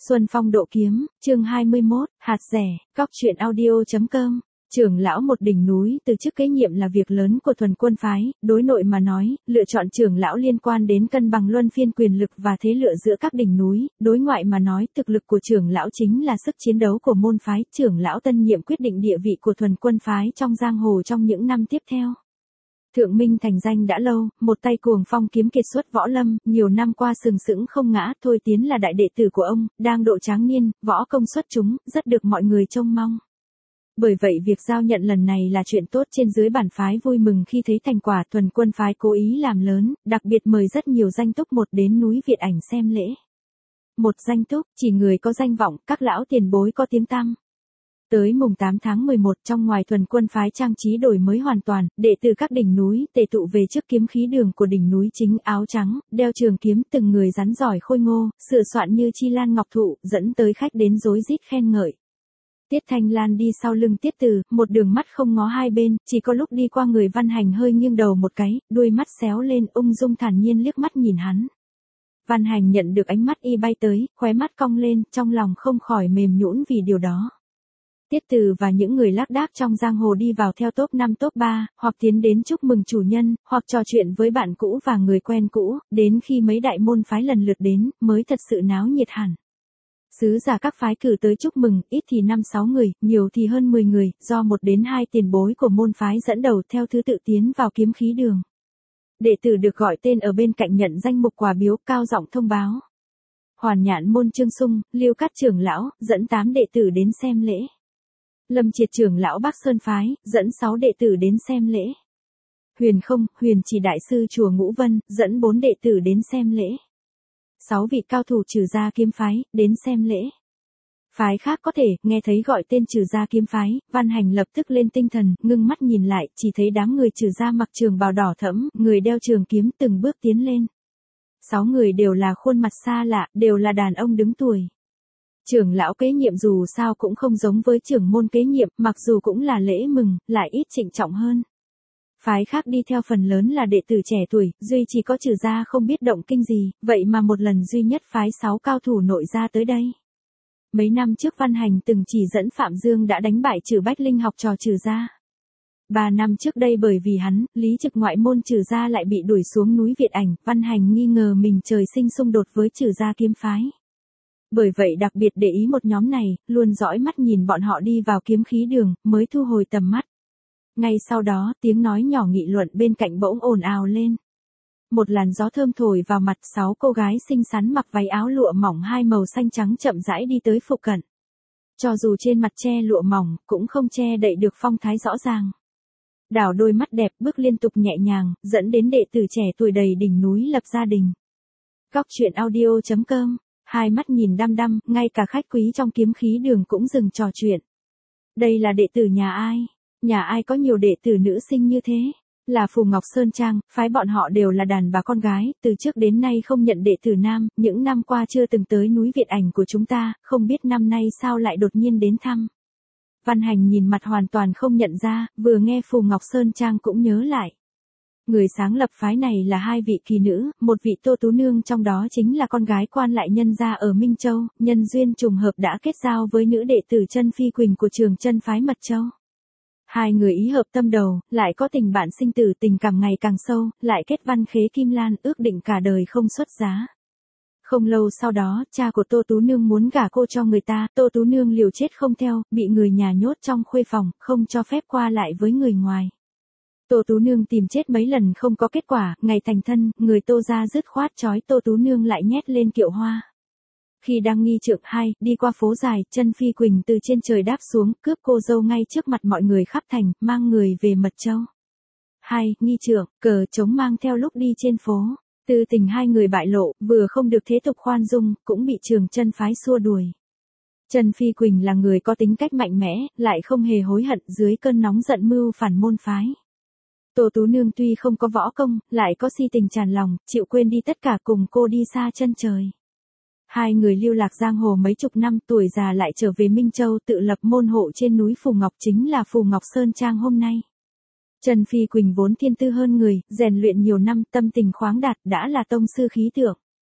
Xuân Phong độ kiếm, chương 21, hạt rẻ, cóc truyện audio.com. Trưởng lão một đỉnh núi từ chức kế nhiệm là việc lớn của thuần quân phái, đối nội mà nói, lựa chọn trưởng lão liên quan đến cân bằng luân phiên quyền lực và thế lựa giữa các đỉnh núi, đối ngoại mà nói, thực lực của trưởng lão chính là sức chiến đấu của môn phái, trưởng lão tân nhiệm quyết định địa vị của thuần quân phái trong giang hồ trong những năm tiếp theo. Thượng Minh thành danh đã lâu, một tay cuồng phong kiếm kiệt xuất võ lâm, nhiều năm qua sừng sững không ngã, Thôi Tiến là đại đệ tử của ông, đang độ tráng niên, võ công xuất chúng, rất được mọi người trông mong. Bởi vậy việc giao nhận lần này là chuyện tốt, trên dưới bản phái vui mừng khi thấy thành quả. Thuần quân phái cố ý làm lớn, đặc biệt mời rất nhiều danh túc một đến núi Việt Ảnh xem lễ. Một danh túc, chỉ người có danh vọng, các lão tiền bối có tiếng tăm. Tới mùng 8 tháng 11, trong ngoài thuần quân phái trang trí đổi mới hoàn toàn, đệ tử các đỉnh núi tề tụ về trước kiếm khí đường của đỉnh núi chính, áo trắng, đeo trường kiếm, từng người rắn giỏi khôi ngô, sửa soạn như chi lan ngọc thụ, dẫn tới khách đến rối rít khen ngợi. Tiết Thanh Lan đi sau lưng Tiết Từ, một đường mắt không ngó hai bên, chỉ có lúc đi qua người Văn Hành hơi nghiêng đầu một cái, đuôi mắt xéo lên, ung dung thản nhiên liếc mắt nhìn hắn. Văn Hành nhận được ánh mắt y bay tới, khóe mắt cong lên, trong lòng không khỏi mềm nhũn vì điều đó. Tiết Từ và những người lác đác trong giang hồ đi vào theo top 5 top 3, hoặc tiến đến chúc mừng chủ nhân, hoặc trò chuyện với bạn cũ và người quen cũ, đến khi mấy đại môn phái lần lượt đến, mới thật sự náo nhiệt hẳn. Sứ giả các phái cử tới chúc mừng, ít thì 5-6 người, nhiều thì hơn 10 người, do 1 đến 2 tiền bối của môn phái dẫn đầu theo thứ tự tiến vào kiếm khí đường. Đệ tử được gọi tên ở bên cạnh nhận danh mục quà biếu, cao giọng thông báo. Hoàn Nhạn môn Trương Sung, Liêu Cát trưởng lão, dẫn 8 đệ tử đến xem lễ. Lâm Triệt trưởng lão Bắc Sơn phái, dẫn 6 đệ tử đến xem lễ. Huyền Không, Huyền Chỉ đại sư chùa Ngũ Vân, dẫn 4 đệ tử đến xem lễ. 6 vị cao thủ Trừ Gia kiếm phái, đến xem lễ. Phái khác có thể, nghe thấy gọi tên Trừ Gia kiếm phái, Văn Hành lập tức lên tinh thần, ngưng mắt nhìn lại, chỉ thấy đám người Trừ Gia mặc trường bào đỏ thẫm, người đeo trường kiếm từng bước tiến lên. 6 người đều là khuôn mặt xa lạ, đều là đàn ông đứng tuổi. Trưởng lão kế nhiệm dù sao cũng không giống với trưởng môn kế nhiệm, mặc dù cũng là lễ mừng, lại ít trịnh trọng hơn. Phái khác đi theo phần lớn là đệ tử trẻ tuổi, duy chỉ có Trừ Gia không biết động kinh gì, vậy mà một lần duy nhất phái 6 cao thủ nội gia tới đây. Mấy năm trước Văn Hành từng chỉ dẫn Phạm Dương đã đánh bại Trừ Bách Linh học trò Trừ Gia. 3 năm trước đây bởi vì hắn, Lý Trực ngoại môn Trừ Gia lại bị đuổi xuống núi Việt Ảnh, Văn Hành nghi ngờ mình trời sinh xung đột với Trừ Gia kiếm phái. Bởi vậy đặc biệt để ý một nhóm này, luôn dõi mắt nhìn bọn họ đi vào kiếm khí đường, mới thu hồi tầm mắt. Ngay sau đó, tiếng nói nhỏ nghị luận bên cạnh bỗng ồn ào lên. Một làn gió thơm thổi vào mặt, 6 cô gái xinh xắn mặc váy áo lụa mỏng 2 màu xanh trắng chậm rãi đi tới phụ cận. Cho dù trên mặt che lụa mỏng, cũng không che đậy được phong thái rõ ràng. Đảo đôi mắt đẹp, bước liên tục nhẹ nhàng, dẫn đến đệ tử trẻ tuổi đầy đỉnh núi lập gia đình. Cóc truyện audio.com. Hai mắt nhìn đăm đăm, ngay cả khách quý trong kiếm khí đường cũng dừng trò chuyện. Đây là đệ tử nhà ai? Nhà ai có nhiều đệ tử nữ sinh như thế? Là Phù Ngọc Sơn Trang, phái bọn họ đều là đàn bà con gái, từ trước đến nay không nhận đệ tử nam, những năm qua chưa từng tới núi Việt Ảnh của chúng ta, không biết năm nay sao lại đột nhiên đến thăm. Văn Hành nhìn mặt hoàn toàn không nhận ra, vừa nghe Phù Ngọc Sơn Trang cũng nhớ lại. Người sáng lập phái này là 2 vị kỳ nữ, một vị Tô Tú Nương trong đó chính là con gái quan lại nhân gia ở Minh Châu, nhân duyên trùng hợp đã kết giao với nữ đệ tử Chân Phi Quỳnh của Trường Chân phái Mật Châu. 2 người ý hợp tâm đầu, lại có tình bạn sinh tử, tình cảm ngày càng sâu, lại kết văn khế kim lan, ước định cả đời không xuất giá. Không lâu sau đó, cha của Tô Tú Nương muốn gả cô cho người ta, Tô Tú Nương liều chết không theo, bị người nhà nhốt trong khuê phòng, không cho phép qua lại với người ngoài. Tô Tú Nương tìm chết mấy lần không có kết quả, ngày thành thân, người Tô gia dứt khoát trói Tô Tú Nương lại nhét lên kiệu hoa. Khi đang nghi trượng 2, đi qua phố dài, Chân Phi Quỳnh từ trên trời đáp xuống, cướp cô dâu ngay trước mặt mọi người khắp thành, mang người về Mật Châu. 2. Nghi trượng, cờ trống mang theo lúc đi trên phố. Tư tình 2 người bại lộ, vừa không được thế tục khoan dung, cũng bị Trường Chân phái xua đuổi. Chân Phi Quỳnh là người có tính cách mạnh mẽ, lại không hề hối hận, dưới cơn nóng giận mưu phản môn phái. Tô Tú Nương tuy không có võ công, lại có si tình tràn lòng, chịu quên đi tất cả cùng cô đi xa chân trời. 2 người lưu lạc giang hồ mấy chục năm, tuổi già lại trở về Minh Châu tự lập môn hộ trên núi Phù Ngọc, chính là Phù Ngọc Sơn Trang hôm nay. Trần Phi Quỳnh vốn thiên tư hơn người, rèn luyện nhiều năm, tâm tình khoáng đạt, đã là tông sư khí tượng.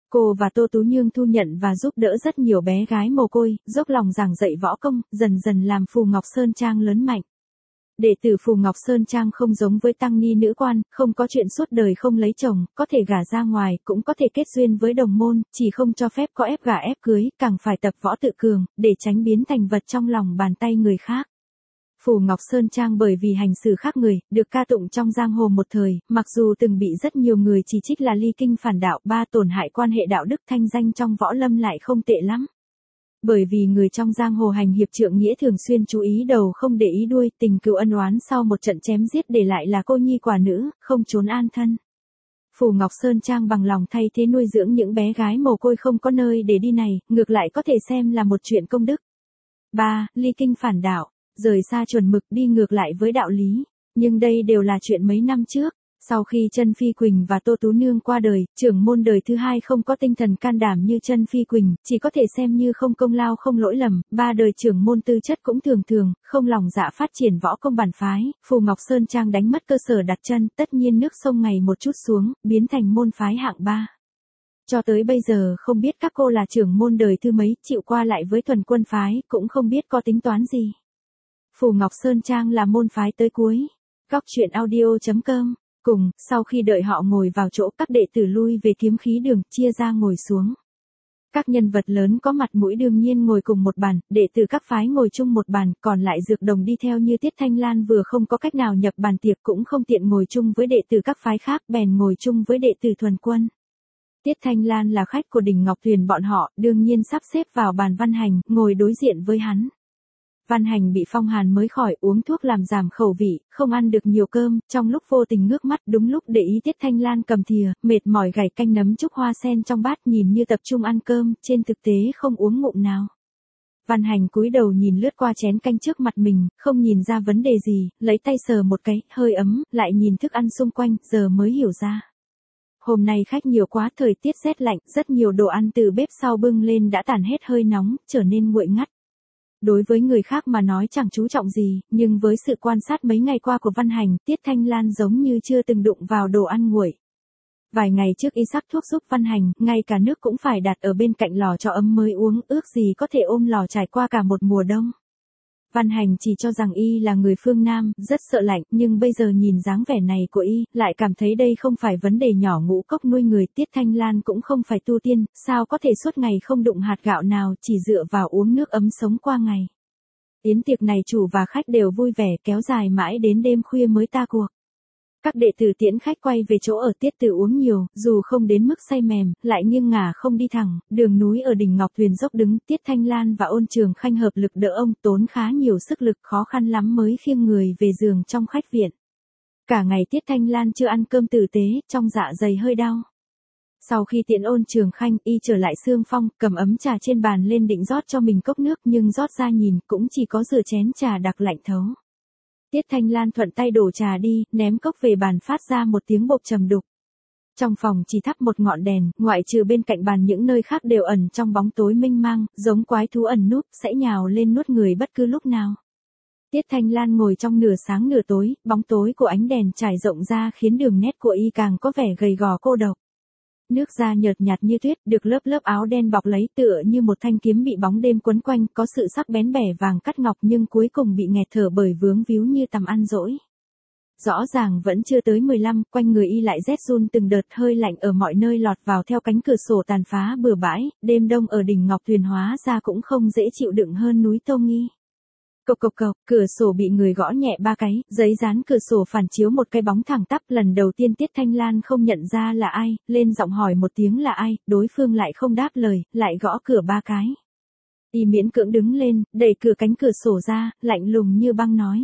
Cô và Tô Tú Nhương thu nhận và giúp đỡ rất nhiều bé gái mồ côi, dốc lòng giảng dạy võ công, dần dần làm Phù Ngọc Sơn Trang lớn mạnh. Đệ tử Phù Ngọc Sơn Trang không giống với tăng ni nữ quan, không có chuyện suốt đời không lấy chồng, có thể gả ra ngoài, cũng có thể kết duyên với đồng môn, chỉ không cho phép có ép gả ép cưới, càng phải tập võ tự cường, để tránh biến thành vật trong lòng bàn tay người khác. Phù Ngọc Sơn Trang bởi vì hành xử khác người, được ca tụng trong giang hồ một thời, mặc dù từng bị rất nhiều người chỉ trích là ly kinh phản đạo, ba tổn hại quan hệ đạo đức, thanh danh trong võ lâm lại không tệ lắm. Bởi vì người trong giang hồ hành hiệp trượng nghĩa thường xuyên chú ý đầu không để ý đuôi, tình cừu ân oán sau một trận chém giết để lại là cô nhi quả nữ, không trốn an thân. Phù Ngọc Sơn Trang bằng lòng thay thế nuôi dưỡng những bé gái mồ côi không có nơi để đi này, ngược lại có thể xem là một chuyện công đức. 3. Ly kinh phản đạo, rời xa chuẩn mực, đi ngược lại với đạo lý. Nhưng đây đều là chuyện mấy năm trước. Sau khi Trân Phi Quỳnh và Tô Tú Nương qua đời, trưởng môn đời thứ hai không có tinh thần can đảm như Trân Phi Quỳnh, chỉ có thể xem như không công lao không lỗi lầm, ba đời trưởng môn tư chất cũng thường thường, không lòng dạ phát triển võ công bản phái, Phù Ngọc Sơn Trang đánh mất cơ sở đặt chân, tất nhiên nước sông ngày một chút xuống, biến thành môn phái hạng 3. Cho tới bây giờ không biết các cô là trưởng môn đời thứ mấy, chịu qua lại với Thuần Quân phái, cũng không biết có tính toán gì. Phù Ngọc Sơn Trang là môn phái tới cuối. Góc truyện audio.com. Cùng, sau khi đợi họ ngồi vào chỗ, các đệ tử lui về kiếm khí đường, chia ra ngồi xuống. Các nhân vật lớn có mặt mũi đương nhiên ngồi cùng một bàn, đệ tử các phái ngồi chung một bàn, còn lại dược đồng đi theo như Tiết Thanh Lan vừa không có cách nào nhập bàn tiệc cũng không tiện ngồi chung với đệ tử các phái khác, bèn ngồi chung với đệ tử Thuần Quân. Tiết Thanh Lan là khách của Đình Ngọc Tuyền bọn họ, đương nhiên sắp xếp vào bàn Văn Hành, ngồi đối diện với hắn. Văn Hành bị phong hàn mới khỏi, uống thuốc làm giảm khẩu vị, không ăn được nhiều cơm, trong lúc vô tình ngước mắt đúng lúc để ý Tiết Thanh Lan cầm thìa, mệt mỏi gảy canh nấm trúc hoa sen trong bát, nhìn như tập trung ăn cơm, trên thực tế không uống ngụm nào. Văn Hành cúi đầu nhìn lướt qua chén canh trước mặt mình, không nhìn ra vấn đề gì, lấy tay sờ một cái, hơi ấm, lại nhìn thức ăn xung quanh, giờ mới hiểu ra. Hôm nay khách nhiều quá, thời tiết rét lạnh, rất nhiều đồ ăn từ bếp sau bưng lên đã tản hết hơi nóng, trở nên nguội ngắt. Đối với người khác mà nói chẳng chú trọng gì, nhưng với sự quan sát mấy ngày qua của Văn Hành, Tiết Thanh Lan giống như chưa từng đụng vào đồ ăn nguội. Vài ngày trước y sắc thuốc giúp Văn Hành, ngay cả nước cũng phải đặt ở bên cạnh lò cho ấm mới uống, ước gì có thể ôm lò trải qua cả một mùa đông. Văn Hành chỉ cho rằng y là người phương Nam, rất sợ lạnh, nhưng bây giờ nhìn dáng vẻ này của y, lại cảm thấy đây không phải vấn đề nhỏ. Ngũ cốc nuôi người, Tiết Thanh Lan cũng không phải tu tiên, sao có thể suốt ngày không đụng hạt gạo nào, chỉ dựa vào uống nước ấm sống qua ngày. Yến tiệc này chủ và khách đều vui vẻ, kéo dài mãi đến đêm khuya mới ta cuộc. Các đệ tử tiễn khách quay về chỗ ở, Tiết Tử uống nhiều, dù không đến mức say mềm, lại nghiêng ngả không đi thẳng, đường núi ở đỉnh Ngọc Tuyền dốc đứng, Tiết Thanh Lan và Ôn Trường Khanh hợp lực đỡ ông, tốn khá nhiều sức lực, khó khăn lắm mới khiêng người về giường trong khách viện. Cả ngày Tiết Thanh Lan chưa ăn cơm tử tế, trong dạ dày hơi đau. Sau khi tiễn Ôn Trường Khanh, y trở lại Sương Phong, cầm ấm trà trên bàn lên định rót cho mình cốc nước, nhưng rót ra nhìn, cũng chỉ có rửa chén trà đặc lạnh thấu. Tiết Thanh Lan thuận tay đổ trà đi, ném cốc về bàn, phát ra một tiếng bộp trầm đục. Trong phòng chỉ thắp một ngọn đèn, ngoại trừ bên cạnh bàn những nơi khác đều ẩn trong bóng tối mênh mang, giống quái thú ẩn núp, sẽ nhào lên nuốt người bất cứ lúc nào. Tiết Thanh Lan ngồi trong nửa sáng nửa tối, bóng tối của ánh đèn trải rộng ra khiến đường nét của y càng có vẻ gầy gò cô độc. Nước da nhợt nhạt như tuyết, được lớp lớp áo đen bọc lấy, tựa như một thanh kiếm bị bóng đêm quấn quanh, có sự sắc bén bẻ vàng cắt ngọc nhưng cuối cùng bị nghẹt thở bởi vướng víu như tằm ăn dỗi. Rõ ràng vẫn chưa tới 15, quanh người y lại rét run từng đợt, hơi lạnh ở mọi nơi lọt vào theo cánh cửa sổ tàn phá bừa bãi, đêm đông ở đỉnh Ngọc Tuyền hóa ra cũng không dễ chịu đựng hơn núi Tô Nghi. Cộc cộc cộc, cửa sổ bị người gõ nhẹ ba cái, giấy dán cửa sổ phản chiếu một cái bóng thẳng tắp, lần đầu tiên Tiết Thanh Lan không nhận ra là ai, lên giọng hỏi một tiếng là ai, đối phương lại không đáp lời, lại gõ cửa ba cái. Y miễn cưỡng đứng lên, đẩy cửa cánh cửa sổ ra, lạnh lùng như băng nói.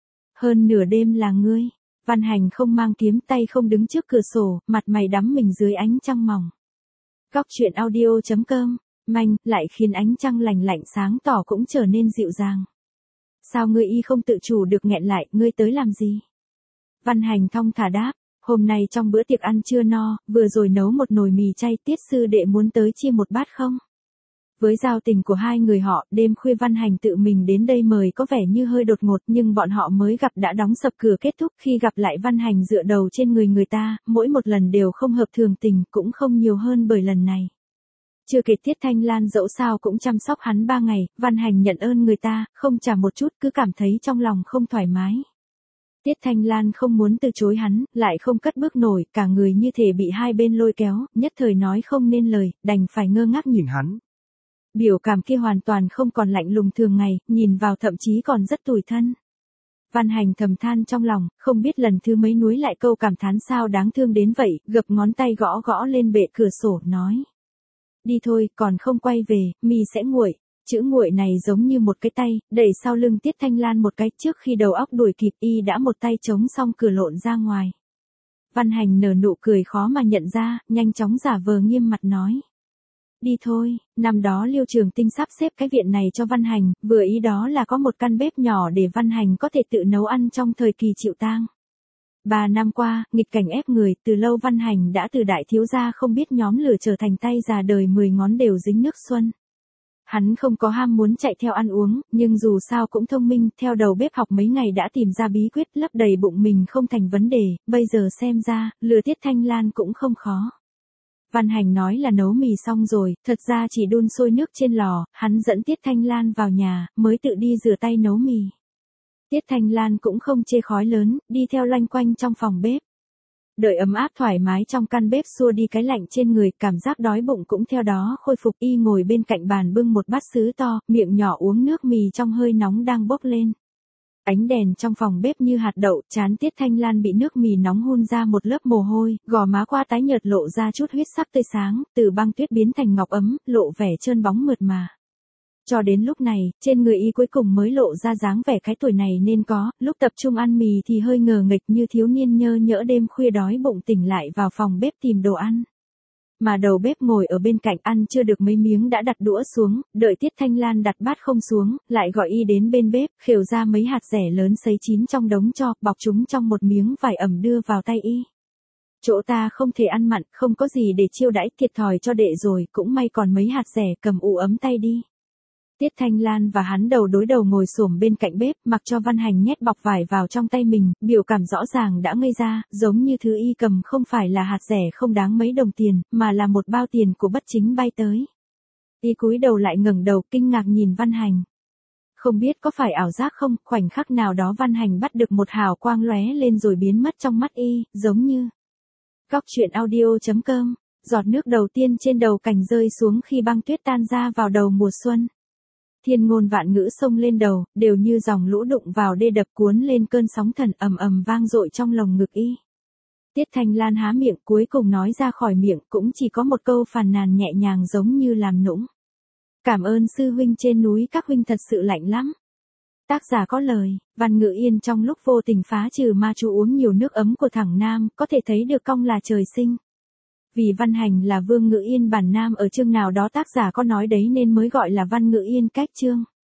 Hơn nửa đêm là ngươi. Văn Hành không mang kiếm, tay không đứng trước cửa sổ, mặt mày đắm mình dưới ánh trăng mỏng. Góc truyện audio.com, manh, lại khiến ánh trăng lành lạnh sáng tỏ cũng trở nên dịu dàng. Sao ngươi y không tự chủ được nghẹn lại, ngươi tới làm gì? Văn Hành thong thả đáp, hôm nay trong bữa tiệc ăn chưa no, vừa rồi nấu một nồi mì chay, Tiết sư đệ muốn tới chia một bát không? Với giao tình của hai người họ, đêm khuya Văn Hành tự mình đến đây mời có vẻ như hơi đột ngột, nhưng bọn họ mới gặp đã đóng sập cửa kết thúc. Khi gặp lại Văn Hành dựa đầu trên người ta, mỗi một lần đều không hợp thường tình, cũng không nhiều hơn bởi lần này. Chưa kể Tiết Thanh Lan dẫu sao cũng chăm sóc hắn 3 ngày, Văn Hành nhận ơn người ta, không trả một chút, cứ cảm thấy trong lòng không thoải mái. Tiết Thanh Lan không muốn từ chối hắn, lại không cất bước nổi, cả người như thể bị hai bên lôi kéo, nhất thời nói không nên lời, đành phải ngơ ngác nhìn hắn. Biểu cảm kia hoàn toàn không còn lạnh lùng thường ngày, nhìn vào thậm chí còn rất tủi thân. Văn Hành thầm than trong lòng, không biết lần thứ mấy nuối lại câu cảm thán sao đáng thương đến vậy, gập ngón tay gõ gõ lên bệ cửa sổ, nói. Đi thôi, còn không quay về, mi sẽ nguội. Chữ nguội này giống như một cái tay, đẩy sau lưng Tiết Thanh Lan một cái, trước khi đầu óc đuổi kịp y đã một tay chống xong cửa lộn ra ngoài. Văn Hành nở nụ cười khó mà nhận ra, nhanh chóng giả vờ nghiêm mặt nói. Đi thôi, năm đó Liêu Trường Tinh sắp xếp cái viện này cho Văn Hành, vừa ý đó là có một căn bếp nhỏ để Văn Hành có thể tự nấu ăn trong thời kỳ chịu tang. 3 năm qua, nghịch cảnh ép người, từ lâu Văn Hành đã từ đại thiếu gia không biết nhóm lửa trở thành tay già đời 10 ngón đều dính nước xuân. Hắn không có ham muốn chạy theo ăn uống, nhưng dù sao cũng thông minh, theo đầu bếp học mấy ngày đã tìm ra bí quyết lấp đầy bụng mình không thành vấn đề, bây giờ xem ra, lừa Tiết Thanh Lan cũng không khó. Văn Hành nói là nấu mì xong rồi, thật ra chỉ đun sôi nước trên lò, hắn dẫn Tiết Thanh Lan vào nhà, mới tự đi rửa tay nấu mì. Tiết Thanh Lan cũng không chê khói lớn, đi theo loanh quanh trong phòng bếp. Đợi ấm áp thoải mái trong căn bếp xua đi cái lạnh trên người, cảm giác đói bụng cũng theo đó khôi phục. Y ngồi bên cạnh bàn bưng một bát sứ to, miệng nhỏ uống nước mì trong hơi nóng đang bốc lên. Ánh đèn trong phòng bếp như hạt đậu, trán Tiết Thanh Lan bị nước mì nóng hun ra một lớp mồ hôi, gò má qua tái nhợt lộ ra chút huyết sắc tươi sáng, từ băng tuyết biến thành ngọc ấm, lộ vẻ trơn bóng mượt mà. Cho đến lúc này, trên người y cuối cùng mới lộ ra dáng vẻ cái tuổi này nên có, lúc tập trung ăn mì thì hơi ngờ nghịch như thiếu niên nhơ nhỡ đêm khuya đói bụng tỉnh lại vào phòng bếp tìm đồ ăn. Mà đầu bếp ngồi ở bên cạnh ăn chưa được mấy miếng đã đặt đũa xuống, đợi Tiết Thanh Lan đặt bát không xuống, lại gọi y đến bên bếp, khều ra mấy hạt dẻ lớn sấy chín trong đống cho, bọc chúng trong một miếng vải ẩm đưa vào tay y. Chỗ ta không thể ăn mặn, không có gì để chiêu đãi, thiệt thòi cho đệ rồi, cũng may còn mấy hạt dẻ, cầm ủ ấm tay đi. Tiết Thanh Lan và hắn đầu đối đầu ngồi xổm bên cạnh bếp, mặc cho Văn Hành nhét bọc vải vào trong tay mình, biểu cảm rõ ràng đã ngây ra, giống như thứ y cầm không phải là hạt dẻ không đáng mấy đồng tiền, mà là một bao tiền của bất chính bay tới. Y cúi đầu lại ngẩng đầu kinh ngạc nhìn Văn Hành. Không biết có phải ảo giác không, khoảnh khắc nào đó Văn Hành bắt được một hào quang lóe lên rồi biến mất trong mắt y, giống như. Góc truyện audio.com, giọt nước đầu tiên trên đầu cành rơi xuống khi băng tuyết tan ra vào đầu mùa xuân. Thiên ngôn vạn ngữ xông lên đầu, đều như dòng lũ đụng vào đê đập cuốn lên cơn sóng thần ầm ầm vang dội trong lồng ngực y. Tiết Thanh Lan há miệng cuối cùng nói ra khỏi miệng cũng chỉ có một câu phàn nàn nhẹ nhàng giống như làm nũng. Cảm ơn sư huynh trên núi, các huynh thật sự lạnh lắm. Tác giả có lời, Văn Ngự Yên trong lúc vô tình phá trừ ma chú uống nhiều nước ấm của thằng Nam, có thể thấy được cong là trời sinh. Vì Văn Hành là Vương Ngự Yên bản Nam ở chương nào đó tác giả có nói đấy nên mới gọi là Văn Ngự Yên cách chương.